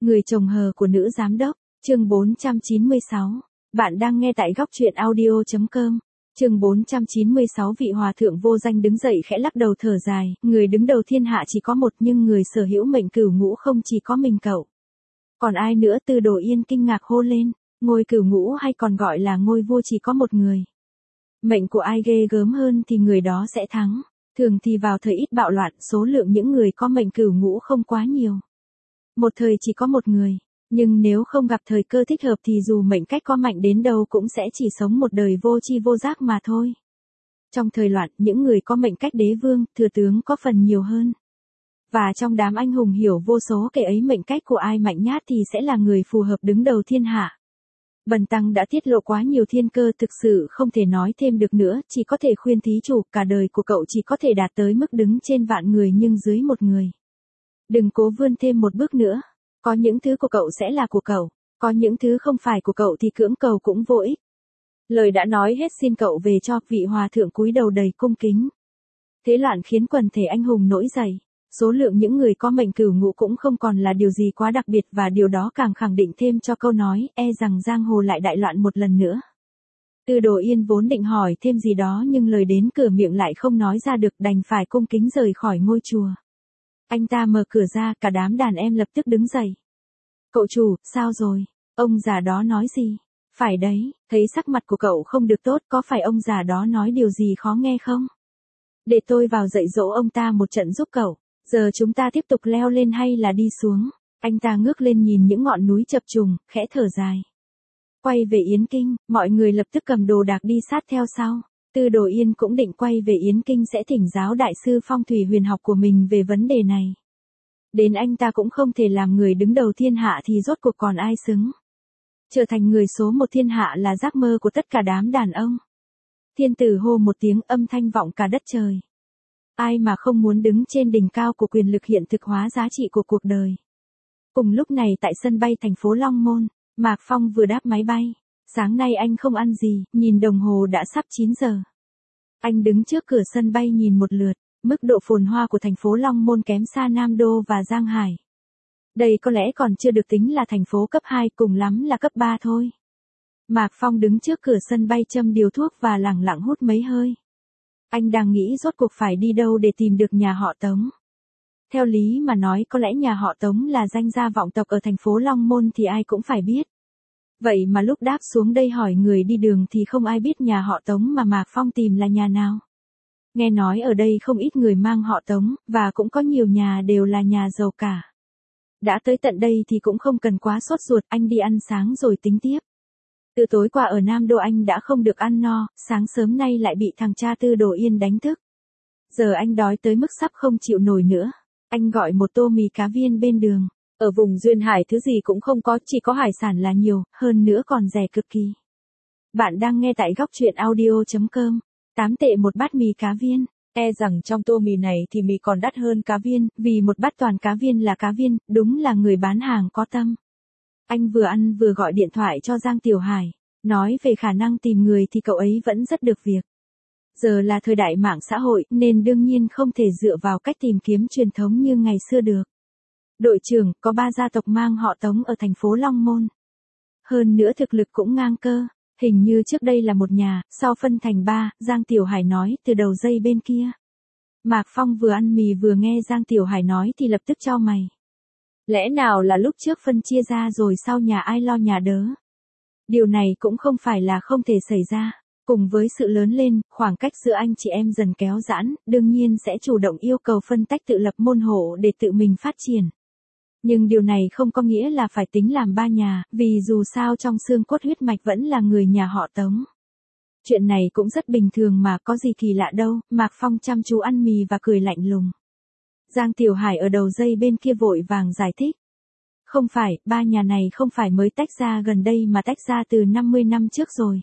Người chồng hờ của nữ giám đốc, chương 496. Bạn đang nghe tại góc truyện audio.com. Chương 496. Vị hòa thượng vô danh đứng dậy khẽ lắc đầu thở dài, người đứng đầu thiên hạ chỉ có một, nhưng người sở hữu mệnh cửu ngũ không chỉ có mình cậu. Còn ai nữa? Tư Đồ Yên kinh ngạc hô lên, ngôi cửu ngũ hay còn gọi là ngôi vua chỉ có một người. Mệnh của ai ghê gớm hơn thì người đó sẽ thắng. Thường thì vào thời ít bạo loạn, số lượng những người có mệnh cửu ngũ không quá nhiều. Một thời chỉ có một người, nhưng nếu không gặp thời cơ thích hợp thì dù mệnh cách có mạnh đến đâu cũng sẽ chỉ sống một đời vô tri vô giác mà thôi. Trong thời loạn, những người có mệnh cách đế vương, thừa tướng có phần nhiều hơn. Và trong đám anh hùng hiểu vô số kể ấy, mệnh cách của ai mạnh nhát thì sẽ là người phù hợp đứng đầu thiên hạ. Bần tăng đã tiết lộ quá nhiều thiên cơ, thực sự không thể nói thêm được nữa, chỉ có thể khuyên thí chủ, cả đời của cậu chỉ có thể đạt tới mức đứng trên vạn người nhưng dưới một người. Đừng cố vươn thêm một bước nữa. Có những thứ của cậu sẽ là của cậu, có những thứ không phải của cậu thì cưỡng cầu cũng vô ích. Lời đã nói hết, xin cậu về cho. Vị hòa thượng cúi đầu đầy cung kính. Thế loạn khiến quần thể anh hùng nổi dậy. Số lượng những người có mệnh cửu ngũ cũng không còn là điều gì quá đặc biệt, và điều đó càng khẳng định thêm cho câu nói, e rằng giang hồ lại đại loạn một lần nữa. Tư Đồ Yên vốn định hỏi thêm gì đó nhưng lời đến cửa miệng lại không nói ra được, đành phải cung kính rời khỏi ngôi chùa. Anh ta mở cửa ra, cả đám đàn em lập tức đứng dậy. Cậu chủ, sao rồi? Ông già đó nói gì? Phải đấy, thấy sắc mặt của cậu không được tốt, có phải ông già đó nói điều gì khó nghe không? Để tôi vào dạy dỗ ông ta một trận giúp cậu. Giờ chúng ta tiếp tục leo lên hay là đi xuống? Anh ta ngước lên nhìn những ngọn núi chập trùng, khẽ thở dài. Quay về Yến Kinh, mọi người lập tức cầm đồ đạc đi sát theo sau. Tư Đồ Yên cũng định quay về Yến Kinh sẽ thỉnh giáo đại sư phong thủy huyền học của mình về vấn đề này. Đến anh ta cũng không thể làm người đứng đầu thiên hạ thì rốt cuộc còn ai xứng. Trở thành người số một thiên hạ là giấc mơ của tất cả đám đàn ông. Thiên tử hô một tiếng, âm thanh vọng cả đất trời. Ai mà không muốn đứng trên đỉnh cao của quyền lực, hiện thực hóa giá trị của cuộc đời. Cùng lúc này tại sân bay thành phố Long Môn, Mạc Phong vừa đáp máy bay. Sáng nay anh không ăn gì, nhìn đồng hồ đã sắp 9 giờ. Anh đứng trước cửa sân bay nhìn một lượt, mức độ phồn hoa của thành phố Long Môn kém xa Nam Đô và Giang Hải. Đây có lẽ còn chưa được tính là thành phố cấp 2, cùng lắm là cấp 3 thôi. Mạc Phong đứng trước cửa sân bay châm điếu thuốc và lẳng lặng hút mấy hơi. Anh đang nghĩ rốt cuộc phải đi đâu để tìm được nhà họ Tống. Theo lý mà nói có lẽ nhà họ Tống là danh gia vọng tộc ở thành phố Long Môn thì ai cũng phải biết. Vậy mà lúc đáp xuống đây hỏi người đi đường thì không ai biết nhà họ Tống mà Mạc Phong tìm là nhà nào. Nghe nói ở đây không ít người mang họ Tống, và cũng có nhiều nhà đều là nhà giàu cả. Đã tới tận đây thì cũng không cần quá sốt ruột, anh đi ăn sáng rồi tính tiếp. Từ tối qua ở Nam Đô anh đã không được ăn no, sáng sớm nay lại bị thằng cha Tư Đồ Yên đánh thức. Giờ anh đói tới mức sắp không chịu nổi nữa. Anh gọi một tô mì cá viên bên đường. Ở vùng Duyên Hải thứ gì cũng không có, chỉ có hải sản là nhiều, hơn nữa còn rẻ cực kỳ. Bạn đang nghe tại góc truyện audio.com. 8 tệ một bát mì cá viên. E rằng trong tô mì này thì mì còn đắt hơn cá viên, vì một bát toàn cá viên là cá viên, đúng là người bán hàng có tâm. Anh vừa ăn vừa gọi điện thoại cho Giang Tiểu Hải, nói về khả năng tìm người thì cậu ấy vẫn rất được việc. Giờ là thời đại mạng xã hội nên đương nhiên không thể dựa vào cách tìm kiếm truyền thống như ngày xưa được. Đội trưởng, có 3 gia tộc mang họ Tống ở thành phố Long Môn. Hơn nữa thực lực cũng ngang cơ, hình như trước đây là một nhà, sau phân thành 3, Giang Tiểu Hải nói từ đầu dây bên kia. Mạc Phong vừa ăn mì vừa nghe Giang Tiểu Hải nói thì lập tức chau mày. Lẽ nào là lúc trước phân chia ra rồi sau nhà ai lo nhà đớ? Điều này cũng không phải là không thể xảy ra. Cùng với sự lớn lên, khoảng cách giữa anh chị em dần kéo giãn, đương nhiên sẽ chủ động yêu cầu phân tách tự lập môn hộ để tự mình phát triển. Nhưng điều này không có nghĩa là phải tính làm 3 nhà, vì dù sao trong xương cốt huyết mạch vẫn là người nhà họ Tống. Chuyện này cũng rất bình thường mà, có gì kỳ lạ đâu. Mạc Phong chăm chú ăn mì và cười lạnh lùng. Giang Tiểu Hải ở đầu dây bên kia vội vàng giải thích. Không phải, 3 nhà này không phải mới tách ra gần đây mà tách ra từ 50 năm trước rồi.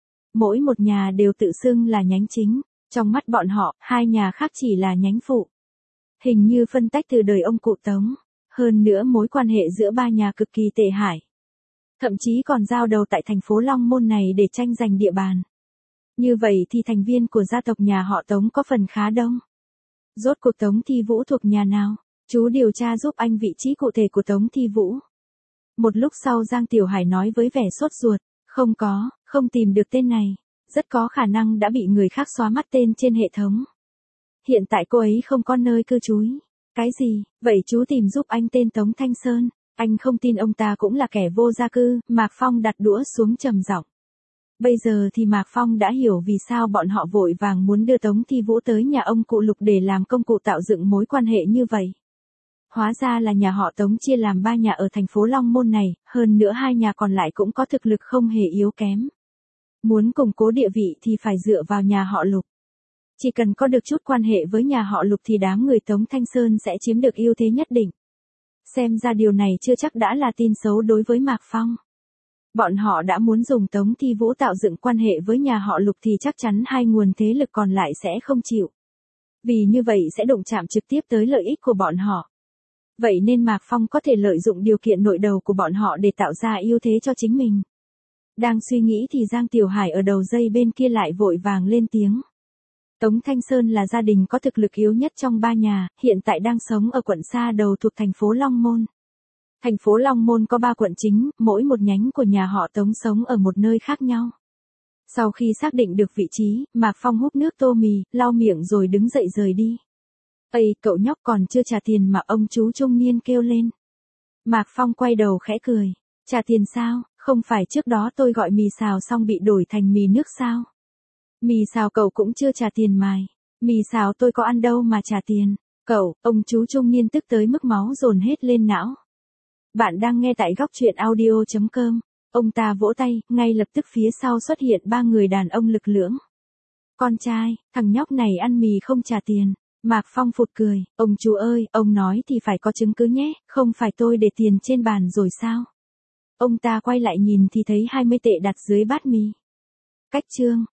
Mỗi một nhà đều tự xưng là nhánh chính, trong mắt bọn họ, 2 nhà khác chỉ là nhánh phụ. Hình như phân tách từ đời ông cụ Tống. Hơn nữa mối quan hệ giữa 3 nhà cực kỳ tệ hại. Thậm chí còn giao đầu tại thành phố Long Môn này để tranh giành địa bàn. Như vậy thì thành viên của gia tộc nhà họ Tống có phần khá đông. Rốt cuộc Tống Thi Vũ thuộc nhà nào? Chú điều tra giúp anh vị trí cụ thể của Tống Thi Vũ. Một lúc sau Giang Tiểu Hải nói với vẻ sốt ruột, không tìm được tên này. Rất có khả năng đã bị người khác xóa mất tên trên hệ thống. Hiện tại cô ấy không có nơi cư trú. Cái gì, vậy chú tìm giúp anh tên Tống Thanh Sơn. Anh không tin ông ta cũng là kẻ vô gia cư, Mạc Phong đặt đũa xuống trầm giọng. Bây giờ thì Mạc Phong đã hiểu vì sao bọn họ vội vàng muốn đưa Tống Thi Vũ tới nhà ông cụ Lục để làm công cụ tạo dựng mối quan hệ như vậy. Hóa ra là nhà họ Tống chia làm 3 nhà ở thành phố Long Môn này, hơn nữa 2 nhà còn lại cũng có thực lực không hề yếu kém. Muốn củng cố địa vị thì phải dựa vào nhà họ Lục. Chỉ cần có được chút quan hệ với nhà họ Lục thì đám người Tống Thanh Sơn sẽ chiếm được ưu thế nhất định. Xem ra điều này chưa chắc đã là tin xấu đối với Mạc Phong. Bọn họ đã muốn dùng Tống Thi Vũ tạo dựng quan hệ với nhà họ Lục thì chắc chắn hai nguồn thế lực còn lại sẽ không chịu. Vì như vậy sẽ đụng chạm trực tiếp tới lợi ích của bọn họ. Vậy nên Mạc Phong có thể lợi dụng điều kiện nội đầu của bọn họ để tạo ra ưu thế cho chính mình. Đang suy nghĩ thì Giang Tiểu Hải ở đầu dây bên kia lại vội vàng lên tiếng. Tống Thanh Sơn là gia đình có thực lực yếu nhất trong 3 nhà, hiện tại đang sống ở quận Sa Đầu thuộc thành phố Long Môn. Thành phố Long Môn có 3 quận chính, mỗi một nhánh của nhà họ Tống sống ở một nơi khác nhau. Sau khi xác định được vị trí, Mạc Phong húp nước tô mì, lau miệng rồi đứng dậy rời đi. Ây, cậu nhóc còn chưa trả tiền mà ông chú trung niên kêu lên. Mạc Phong quay đầu khẽ cười. Trả tiền sao, không phải trước đó tôi gọi mì xào xong bị đổi thành mì nước sao? Mì xào cậu cũng chưa trả tiền mài. Mì xào tôi có ăn đâu mà trả tiền. Cậu, ông chú trung niên tức tới mức máu dồn hết lên não. Bạn đang nghe tại góc truyện audio.com. Ông ta vỗ tay, ngay lập tức phía sau xuất hiện 3 người đàn ông lực lưỡng. Con trai, thằng nhóc này ăn mì không trả tiền. Mạc Phong phụt cười, ông chú ơi, ông nói thì phải có chứng cứ nhé, không phải tôi để tiền trên bàn rồi sao? Ông ta quay lại nhìn thì thấy 20 tệ đặt dưới bát mì. Cách chương.